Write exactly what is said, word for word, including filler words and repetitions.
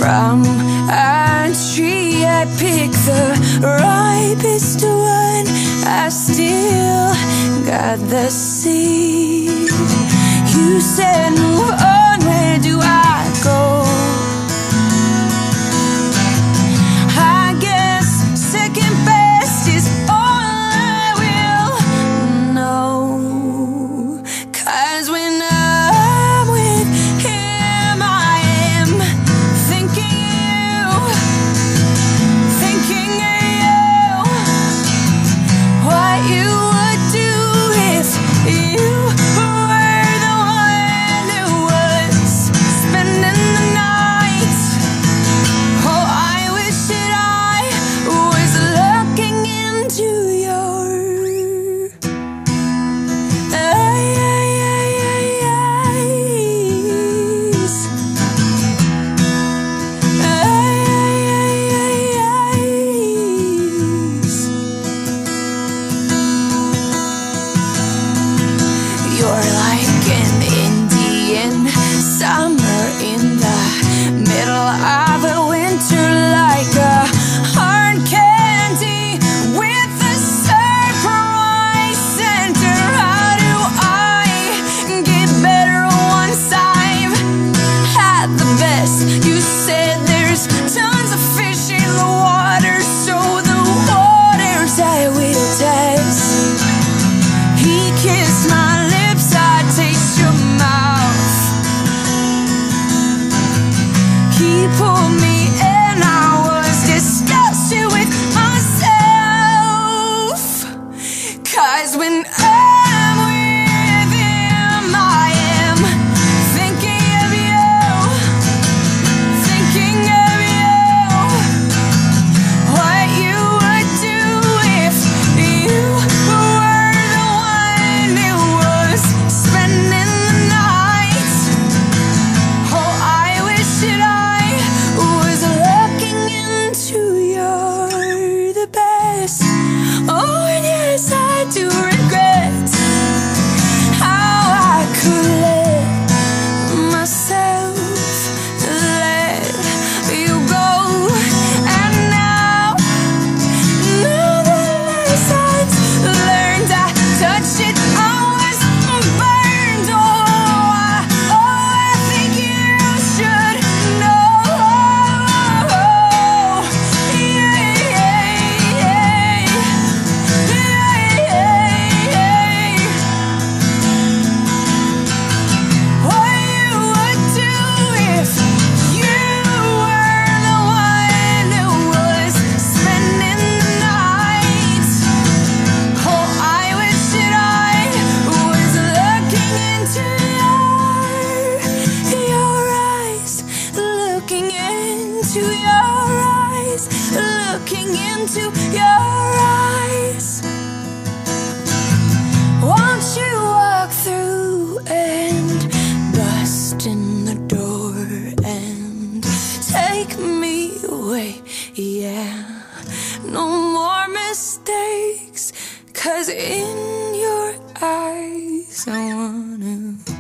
from a tree. I pick the ripest one. I still got the seed. You said move on, where do I go? I guess second best is all I will know. 'Cause when I'm with him, I am thinking you, thinking of you, what you would do if you were the one who was spending the night. Oh, I wish that I was looking into your eyes. You're like an Indian summer in the middle of a winter, like a hard candy with a surprise center. How do I get better once I've had the best? You said there's tons of fish in the water, so the waters I will test. He kissed my lips, I taste your mouth. He pulled me in, I was disgusted with myself. 'Cause when I'm with him, I am thinking of you, thinking of you, what you would do if you were the one who was spending the night. Oh, I wish that I was looking into your the best. Oh, and yes, I do regret how I could let myself let you go. And now, now the lessons learned, I touched it, I was burned. Oh, I, oh, I think you should know. Yeah, yeah, yeah, yeah. What you would do if you were the one who was spending the night. Oh, I wish that I was looking into your, your eyes, looking into your eyes, looking into your eyes. Won't you walk through and bust in the door and take me away? Yeah, no more mistakes, 'cause in your eyes I wanna